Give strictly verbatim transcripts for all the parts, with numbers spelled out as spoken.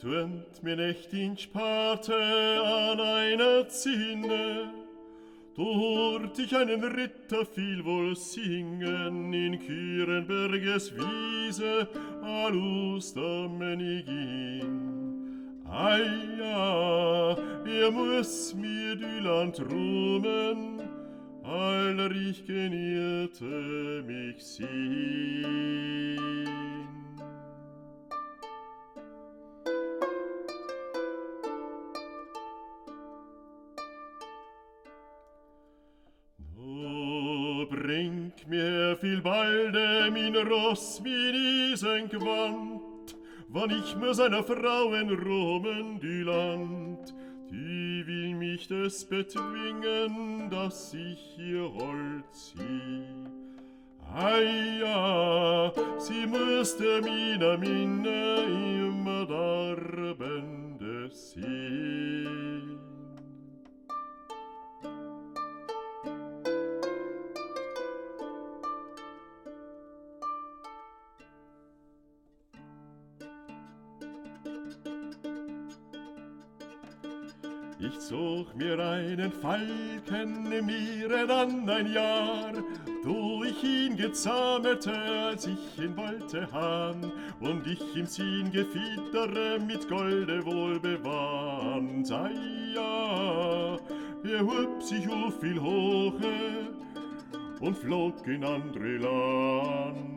Tönt mir nicht in Sparte an einer Zinne, dort ich einen Ritter viel wohl singen, in Kürenberges Wiese, a Lust am Menigin. Ei, ja, er muss mir Düland ruhmen, aller ich genierte mich sehen. Bring mir viel balde min Ross, min Isengewand, wann ich mir seiner Frauen romen die Land, die will mich des betwingen, dass ich ihr Hold zieh. Ei, ja, sie müsste mina minne immer darbende sehen. Ich zog mir einen Falken im Meere dann ein Jahr, do ich ihn gezammerte, als ich ihn wollte han, und ich ihm sein Gefiedere mit Golde wohl bewahren. Ei, ja, er hub sich auf viel hoche und flog in andre Land.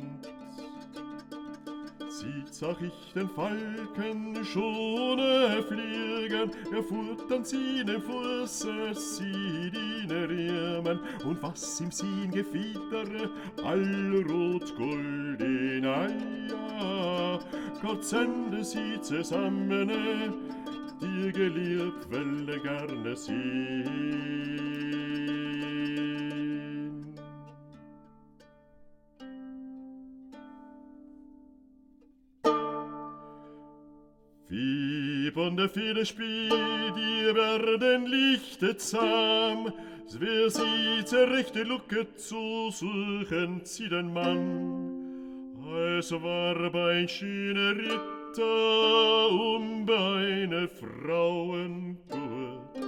Sieht zag ich den Falken schon fliegen, er fuhrt an seinem Fuße, sieht ihn riemen, und was ihm sein Gefieder, all rot-golden, ei, ja, Gott sende sie zusammen, dir geliebt will gerne sehen. Wie von der Feder spielt, die werden lichtet zahm, wer sie zur rechte Lucke zu suchen, zieht ein Mann. Es war bei schöner Ritter um beine Frauen gut.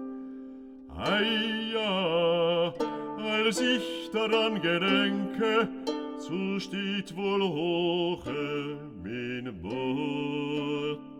Ei, ja, als ich daran gedenke, so steht wohl hoche mein Mut.